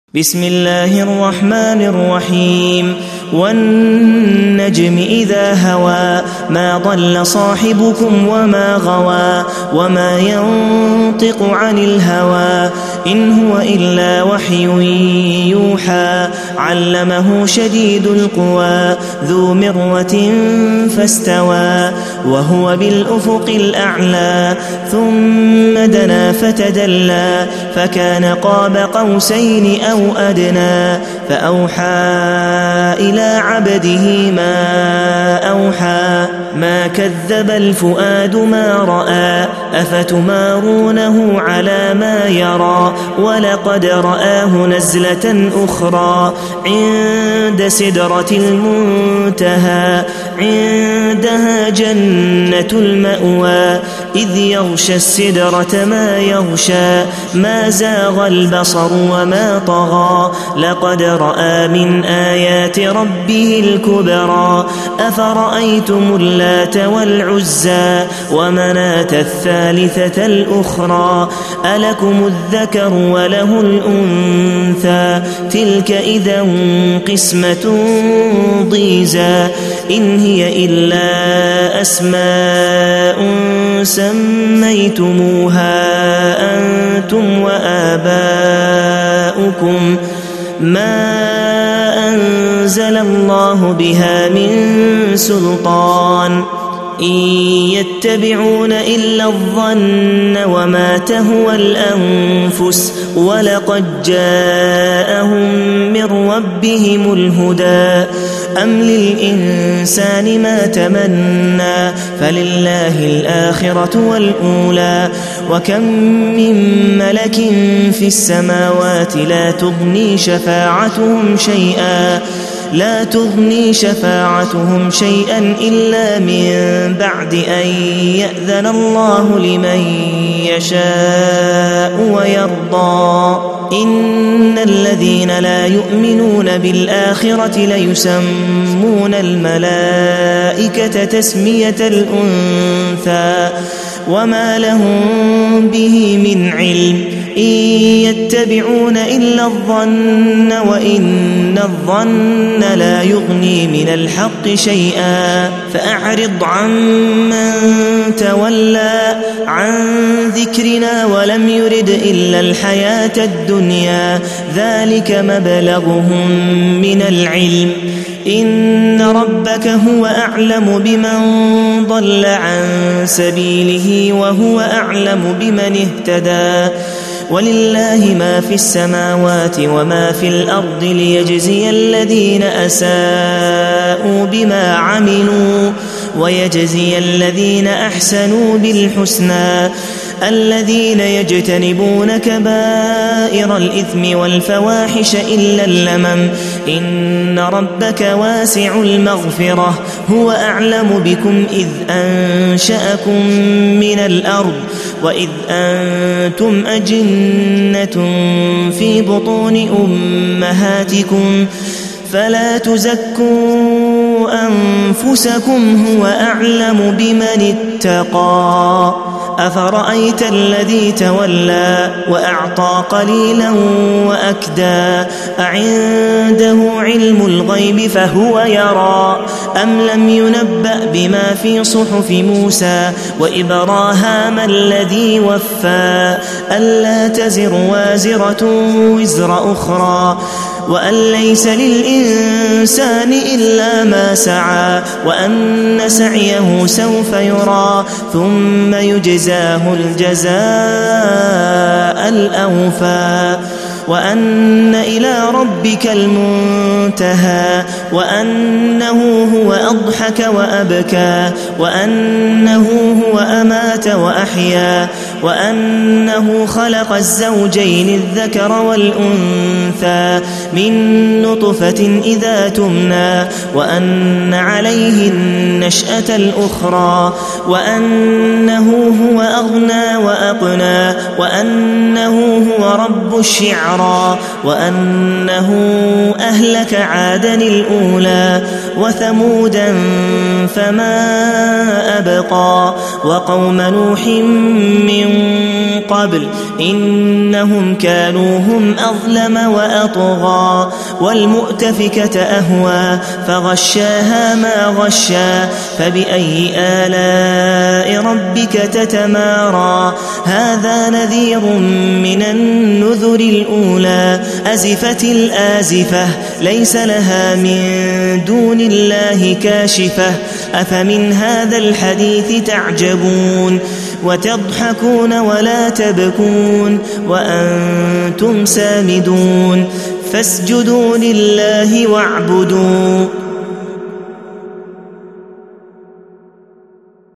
بسم الله الرحمن الرحيم والنجم إذا هوى ما ضل صاحبكم وما غوى وما ينطق عن الهوى إن هو إلا وحي يوحى علمه شديد القوى ذو مرة فاستوى وهو بالأفق الأعلى ثم دنا فتدلى فكان قاب قوسين أو أدنى فأوحى إلى عبده ما أوحى ما كذب الفؤاد ما رأى أفتمارونه على ما يرى ولقد رآه نزلة أخرى عند سدرة المنتهى عندها جنة المأوى إذ يغشى السدرة ما يغشى ما زاغ البصر وما طغى لقد رأى من آيات ربه الكبرى أفرأيتم اللات والعزى ومناة الثالثة الأخرى ألكم الذكر وله الأنثى تلك إذا قسمة ضيزى إن هي إلا أسماء سميتموها أنتم وآباؤكم ما أنزل الله بها من سلطان إن يتبعون إلا الظن وما تهوى الأنفس ولقد جاءهم من ربهم الهدى أم للإنسان ما تمنى فلله الآخرة والأولى وكم من ملك في السماوات لا تغني شفاعتهم شيئا إلا من بعد أن يأذن الله لمن يشاء ويرضى إن الذين لا يؤمنون بالآخرة ليسمون الملائكة تسمية الأنثى وما لهم به من علم إن يتبعون إلا الظن وإن الظن لا يغني من الحق شيئا فأعرض عمن تولى عن ذكرنا ولم يرد إلا الحياة الدنيا ذلك مبلغهم من العلم إن ربك هو أعلم بمن ضل عن سبيله وهو أعلم بمن اهتدى ولله ما في السماوات وما في الأرض ليجزي الذين أساءوا بما عملوا ويجزي الذين أحسنوا بالحسنى الذين يجتنبون كبائر الإثم والفواحش إلا اللمم إن ربك واسع المغفرة هو أعلم بكم إذ أنشأكم من الأرض وإذ أنتم أجنة في بطون أمهاتكم فلا تزكوا أنفسكم هو أعلم بمن اتقى أفرأيت الذي تولى وأعطى قليلا وأكدى أعنده علم الغيب فهو يرى أم لم ينبأ بما في صحف موسى وإبراهام الذي وفى ألا تزر وازرة وزر أخرى وأن ليس للإنسان إلا ما سعى وأن سعيه سوف يرى ثم يجزاه الجزاء الأوفى وأن إلى ربك المنتهى وأنه هو أضحك وأبكى وأنه هو أمات وأحيا وأنه خلق الزوجين الذكر والأنثى من نطفة إذا تمنى وأن عليه النشأة الأخرى وأنه هو أغنى وأقنى وأنه هو رب الشعرى عشرا وأنه أهلك عادا الأولى وثمودا فما أبقى وقوم نوح من قبل إنهم كانوا هم أظلم وأطغى والمؤتفكة أهوى فغشاها ما غشا فبأي آلاء ربك تتمارى هذا نذير من النذر الأولى أزفت الآزفة ليس لها من دون الله كاشفة أفمن هذا الحديث تعجبون وتضحكون ولا تبكون وأنتم سامدون فاسجدوا لله واعبدوا